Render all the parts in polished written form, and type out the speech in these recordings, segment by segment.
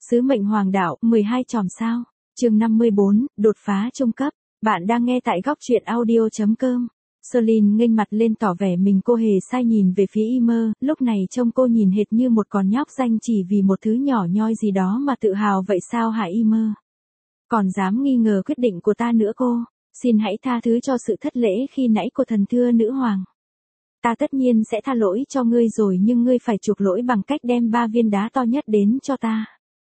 Sứ mệnh hoàng đạo, 12 chòm sao. Chương 54, đột phá trung cấp. Bạn đang nghe tại góc truyện audio.com. Celine nghênh mặt lên tỏ vẻ mình cô hề sai nhìn về phía Ymer, lúc này trông cô nhìn hệt như một con nhóc danh chỉ vì một thứ nhỏ nhoi gì đó mà tự hào vậy sao hả Ymer? Còn dám nghi ngờ quyết định của ta nữa cô, xin hãy tha thứ cho sự thất lễ khi nãy của thần thưa nữ hoàng. Ta tất nhiên sẽ tha lỗi cho ngươi rồi nhưng ngươi phải chuộc lỗi bằng cách đem 3 viên đá to nhất đến cho ta.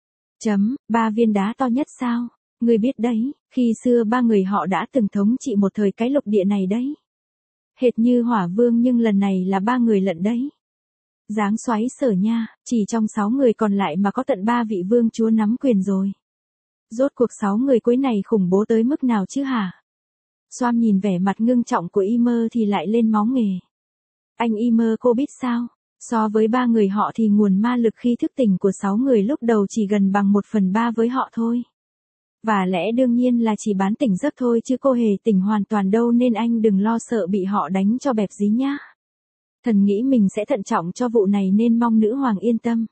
3 viên đá to nhất sao? Ngươi biết đấy, khi xưa 3 người họ đã từng thống trị một thời cái lục địa này đấy. Hệt như hỏa vương nhưng lần này là 3 người lận đấy. Dáng xoáy sở nha, chỉ trong 6 người còn lại mà có tận 3 vị vương chúa nắm quyền rồi. Rốt cuộc 6 người cuối này khủng bố tới mức nào chứ hả? Soam nhìn vẻ mặt ngưng trọng của Ymer thì lại lên máu nghề. Anh Ymer cô biết sao? So với 3 người họ thì nguồn ma lực khi thức tỉnh của 6 người lúc đầu chỉ gần bằng 1/3 với họ thôi. Và lẽ đương nhiên là chỉ bán tỉnh giấc thôi chứ cô hề tỉnh hoàn toàn đâu nên anh đừng lo sợ bị họ đánh cho bẹp dí nhá. Thần nghĩ mình sẽ thận trọng cho vụ này nên mong nữ hoàng yên tâm.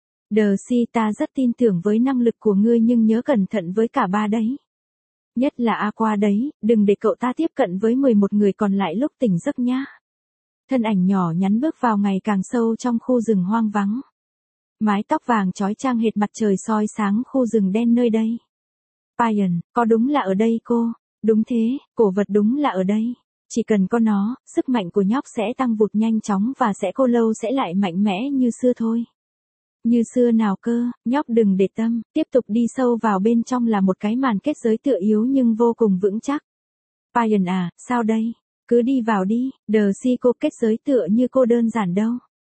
Darcy ta rất tin tưởng với năng lực của ngươi nhưng nhớ cẩn thận với cả 3 đấy. Nhất là Aqua đấy, đừng để cậu ta tiếp cận với 11 người còn lại lúc tỉnh giấc nhá. Thân ảnh nhỏ nhắn bước vào ngày càng sâu trong khu rừng hoang vắng. Mái tóc vàng chói chang hệt mặt trời soi sáng khu rừng đen nơi đây. Payan, có đúng là ở đây cô? Đúng thế, cổ vật đúng là ở đây. Chỉ cần có nó, sức mạnh của nhóc sẽ tăng vụt nhanh chóng và sẽ cô lâu sẽ lại mạnh mẽ như xưa thôi. Như xưa nào cơ, nhóc đừng để tâm, tiếp tục đi sâu vào bên trong là một cái màn kết giới tựa yếu nhưng vô cùng vững chắc. Payan à, sao đây? Cứ đi vào đi, Darcy cô kết giới tựa như cô đơn giản đâu.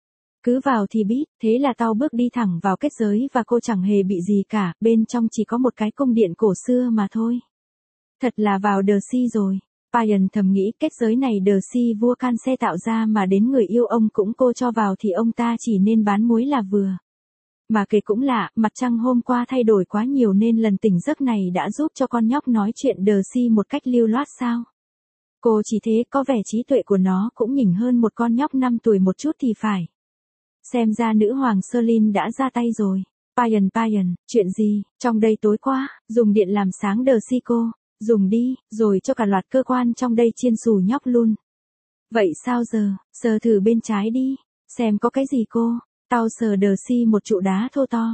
Cứ vào thì biết, thế là tao bước đi thẳng vào kết giới và cô chẳng hề bị gì cả, bên trong chỉ có một cái cung điện cổ xưa mà thôi. Thật là vào Darcy rồi. Payan thầm nghĩ kết giới này Darcy vua Canse tạo ra mà đến người yêu ông cũng cô cho vào thì ông ta chỉ nên bán muối là vừa. Mà kể cũng lạ, mặt trăng hôm qua thay đổi quá nhiều nên lần tỉnh giấc này đã giúp cho con nhóc nói chuyện Darcy một cách lưu loát sao. Cô chỉ thế có vẻ trí tuệ của nó cũng nhỉnh hơn một con nhóc 5 tuổi một chút thì phải. Xem ra nữ hoàng Celine đã ra tay rồi. Payan, chuyện gì, trong đây tối quá, dùng điện làm sáng Darcy cô, dùng đi, rồi cho cả loạt cơ quan trong đây chiên xù nhóc luôn. Vậy sao giờ, sờ thử bên trái đi, xem có cái gì cô, tao sờ Darcy một trụ đá thô to.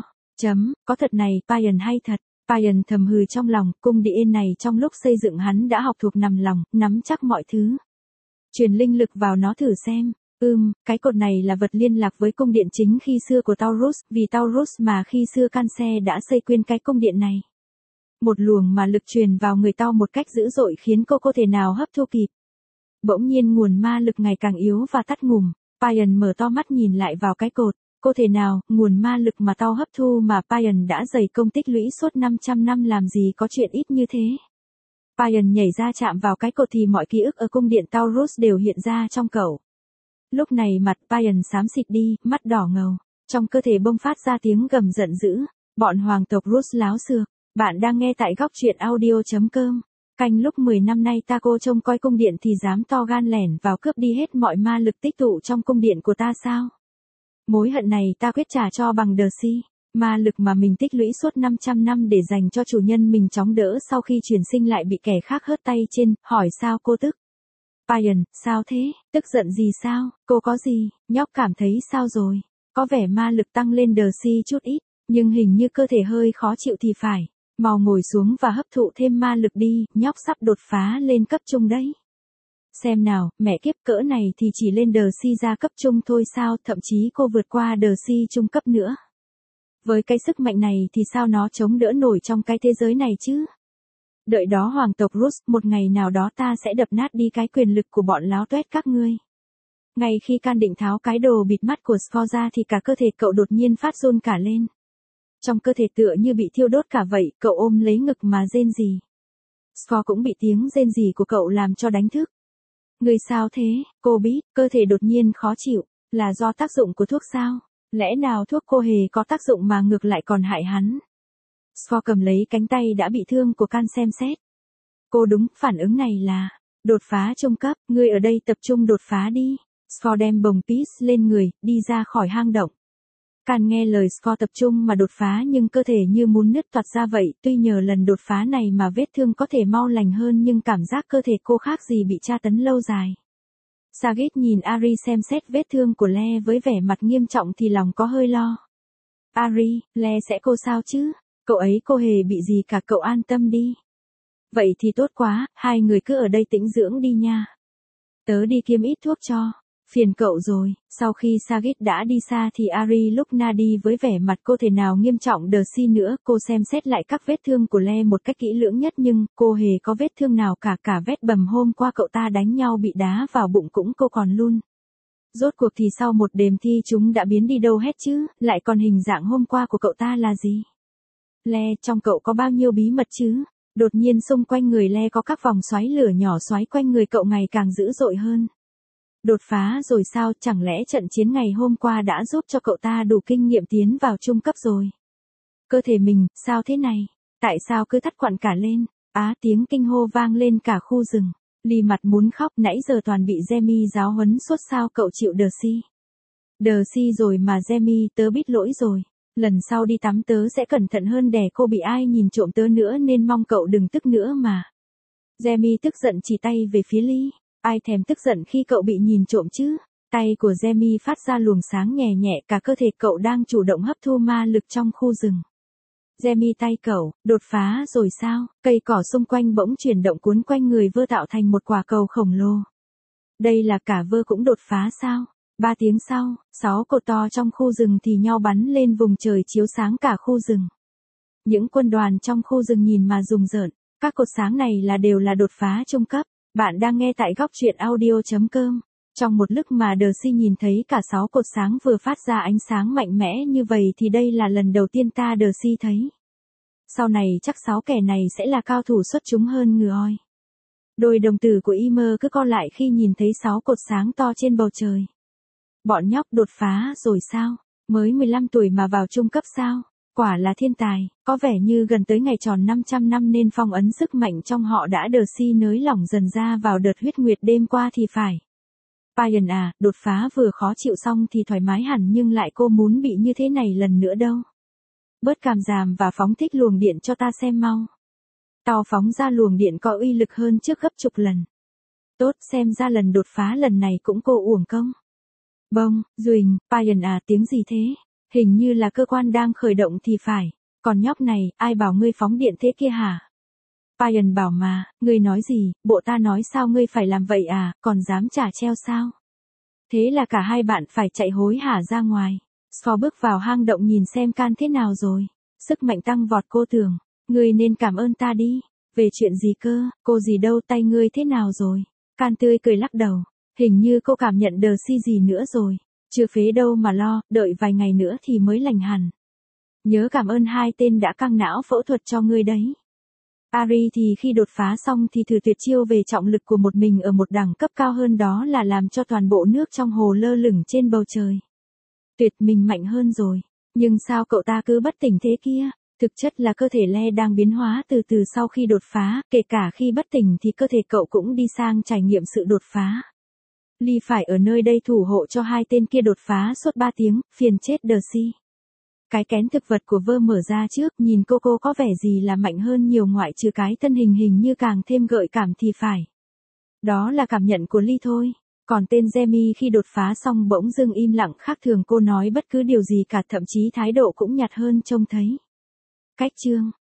Có thật này, Payan hay thật. Payan thầm hừ trong lòng, cung điện này trong lúc xây dựng hắn đã học thuộc nằm lòng, nắm chắc mọi thứ. Truyền linh lực vào nó thử xem. Cái cột này là vật liên lạc với cung điện chính khi xưa của Taurus, vì Taurus mà khi xưa Canse đã xây quên cái cung điện này. Một luồng mà lực truyền vào người tao một cách dữ dội khiến cô thể nào hấp thu kịp. Bỗng nhiên nguồn ma lực ngày càng yếu và tắt ngủm, Payan mở to mắt nhìn lại vào cái cột. Cô thể nào, nguồn ma lực mà tao hấp thu mà Payan đã dày công tích lũy suốt 500 năm làm gì có chuyện ít như thế. Payan nhảy ra chạm vào cái cột thì mọi ký ức ở cung điện Taurus đều hiện ra trong cậu. Lúc này mặt Payan xám xịt đi, mắt đỏ ngầu, trong cơ thể bông phát ra tiếng gầm giận dữ, bọn hoàng tộc Rus láo xược. Bạn đang nghe tại góc truyện audio.com. Canh lúc 10 năm nay ta cô trông coi cung điện thì dám to gan lẻn vào cướp đi hết mọi ma lực tích tụ trong cung điện của ta sao? Mối hận này ta quyết trả cho bằng Darcy. Ma lực mà mình tích lũy suốt 500 năm để dành cho chủ nhân mình chóng đỡ sau khi chuyển sinh lại bị kẻ khác hớt tay trên, hỏi sao cô tức? Payan, sao thế, tức giận gì sao, cô có gì, nhóc cảm thấy sao rồi? Có vẻ ma lực tăng lên Darcy chút ít, nhưng hình như cơ thể hơi khó chịu thì phải. Mau ngồi xuống và hấp thụ thêm ma lực đi, nhóc sắp đột phá lên cấp trung đấy. Xem nào, mẹ kiếp cỡ này thì chỉ lên Darcy ra cấp trung thôi sao, thậm chí cô vượt qua Darcy trung cấp nữa. Với cái sức mạnh này thì sao nó chống đỡ nổi trong cái thế giới này chứ? Đợi đó hoàng tộc Rus, một ngày nào đó ta sẽ đập nát đi cái quyền lực của bọn láo tuét các ngươi. Ngay khi Can định tháo cái đồ bịt mắt của Score ra thì cả cơ thể cậu đột nhiên phát run cả lên. Trong cơ thể tựa như bị thiêu đốt cả vậy, cậu ôm lấy ngực mà rên rỉ. Score cũng bị tiếng rên rỉ của cậu làm cho đánh thức. Người sao thế, cô biết, cơ thể đột nhiên khó chịu, là do tác dụng của thuốc sao? Lẽ nào thuốc cô hề có tác dụng mà ngược lại còn hại hắn? Score cầm lấy cánh tay đã bị thương của Can xem xét. Cô đúng, phản ứng này là đột phá trung cấp, ngươi ở đây tập trung đột phá đi. Score đem bồng Peace lên người, đi ra khỏi hang động. Can nghe lời Scott tập trung mà đột phá nhưng cơ thể như muốn nứt toạc ra vậy, tuy nhờ lần đột phá này mà vết thương có thể mau lành hơn nhưng cảm giác cơ thể cô khác gì bị tra tấn lâu dài. Sagitt nhìn Ari xem xét vết thương của Le với vẻ mặt nghiêm trọng thì lòng có hơi lo. Ari, Le sẽ cô sao chứ? Cậu ấy cô hề bị gì cả, cậu an tâm đi. Vậy thì tốt quá, hai người cứ ở đây tĩnh dưỡng đi nha. Tớ đi kiếm ít thuốc cho. Phiền cậu rồi. Sau khi Sagitt đã đi xa thì Ari lúc na đi với vẻ mặt cô thể nào nghiêm trọng đờ si nữa. Cô xem xét lại các vết thương của Le một cách kỹ lưỡng nhất nhưng cô hề có vết thương nào cả vết bầm hôm qua cậu ta đánh nhau bị đá vào bụng cũng cô còn luôn. Rốt cuộc thì sau một đêm thi chúng đã biến đi đâu hết chứ, lại còn hình dạng hôm qua của cậu ta là gì? Le, trong cậu có bao nhiêu bí mật chứ? Đột nhiên xung quanh người Le có các vòng xoáy lửa nhỏ xoáy quanh người cậu ngày càng dữ dội hơn. Đột phá rồi sao, chẳng lẽ trận chiến ngày hôm qua đã giúp cho cậu ta đủ kinh nghiệm tiến vào trung cấp rồi? Cơ thể mình, sao thế này? Tại sao cứ thắt quặn cả lên? Tiếng kinh hô vang lên cả khu rừng. Ly mặt muốn khóc, nãy giờ toàn bị Jamie giáo huấn suốt, sao cậu chịu đờ si? Đờ si rồi mà Jamie, tớ biết lỗi rồi. Lần sau đi tắm tớ sẽ cẩn thận hơn để cô bị ai nhìn trộm tớ nữa nên mong cậu đừng tức nữa mà. Jamie tức giận chỉ tay về phía Ly. Ai thèm tức giận khi cậu bị nhìn trộm chứ? Tay của Jamie phát ra luồng sáng nhẹ nhẹ, cả cơ thể cậu đang chủ động hấp thu ma lực trong khu rừng. Jamie tay cậu, đột phá rồi sao? Cây cỏ xung quanh bỗng chuyển động cuốn quanh người Vơ tạo thành một quả cầu khổng lồ. Đây là cả Vơ cũng đột phá sao? 3 tiếng sau, 6 cột to trong khu rừng thì nhau bắn lên vùng trời chiếu sáng cả khu rừng. Những quân đoàn trong khu rừng nhìn mà rùng rợn, các cột sáng này đều là đột phá trung cấp. Bạn đang nghe tại góc truyện audio.com. Trong một lúc mà Darcy nhìn thấy cả 6 cột sáng vừa phát ra ánh sáng mạnh mẽ như vậy thì đây là lần đầu tiên Darcy thấy. Sau này chắc 6 kẻ này sẽ là cao thủ xuất chúng hơn người oi. Đôi đồng tử của Ymer cứ co lại khi nhìn thấy 6 cột sáng to trên bầu trời. Bọn nhóc đột phá rồi sao? Mới 15 tuổi mà vào trung cấp sao? Quả là thiên tài, có vẻ như gần tới ngày tròn 500 năm nên phong ấn sức mạnh trong họ đã Darcy nới lỏng dần ra vào đợt huyết nguyệt đêm qua thì phải. Payan đột phá vừa khó chịu xong thì thoải mái hẳn nhưng lại cô muốn bị như thế này lần nữa đâu. Bớt cảm giảm và phóng thích luồng điện cho ta xem mau. Tao phóng ra luồng điện có uy lực hơn trước gấp chục lần. Tốt, xem ra lần đột phá lần này cũng cô uổng công. Bông, Duỳnh, Payan tiếng gì thế? Hình như là cơ quan đang khởi động thì phải. Còn nhóc này, ai bảo ngươi phóng điện thế kia hả? Payan bảo mà, ngươi nói gì, bộ ta nói sao ngươi phải làm vậy còn dám trả treo sao? Thế là cả hai bạn phải chạy hối hả ra ngoài. Scott bước vào hang động nhìn xem Can thế nào rồi. Sức mạnh tăng vọt, cô tưởng, ngươi nên cảm ơn ta đi. Về chuyện gì cơ, cô gì đâu, tay ngươi thế nào rồi? Can tươi cười lắc đầu. Hình như cô cảm nhận Darcy gì nữa rồi. Chưa phế đâu mà lo, đợi vài ngày nữa thì mới lành hẳn. Nhớ cảm ơn hai tên đã căng não phẫu thuật cho ngươi đấy. Ari thì khi đột phá xong thì thử tuyệt chiêu về trọng lực của một mình ở một đẳng cấp cao hơn, đó là làm cho toàn bộ nước trong hồ lơ lửng trên bầu trời. Tuyệt, mình mạnh hơn rồi. Nhưng sao cậu ta cứ bất tỉnh thế kia? Thực chất là cơ thể Le đang biến hóa từ từ sau khi đột phá, kể cả khi bất tỉnh thì cơ thể cậu cũng đi sang trải nghiệm sự đột phá. Ly phải ở nơi đây thủ hộ cho hai tên kia đột phá suốt 3 tiếng, phiền chết Darcy. Cái kén thực vật của Vơ mở ra trước, nhìn cô có vẻ gì là mạnh hơn nhiều ngoại trừ cái thân hình như càng thêm gợi cảm thì phải. Đó là cảm nhận của Ly thôi. Còn tên Jamie khi đột phá xong bỗng dưng im lặng khác thường, cô nói bất cứ điều gì cả, thậm chí thái độ cũng nhạt hơn trông thấy. Cách chương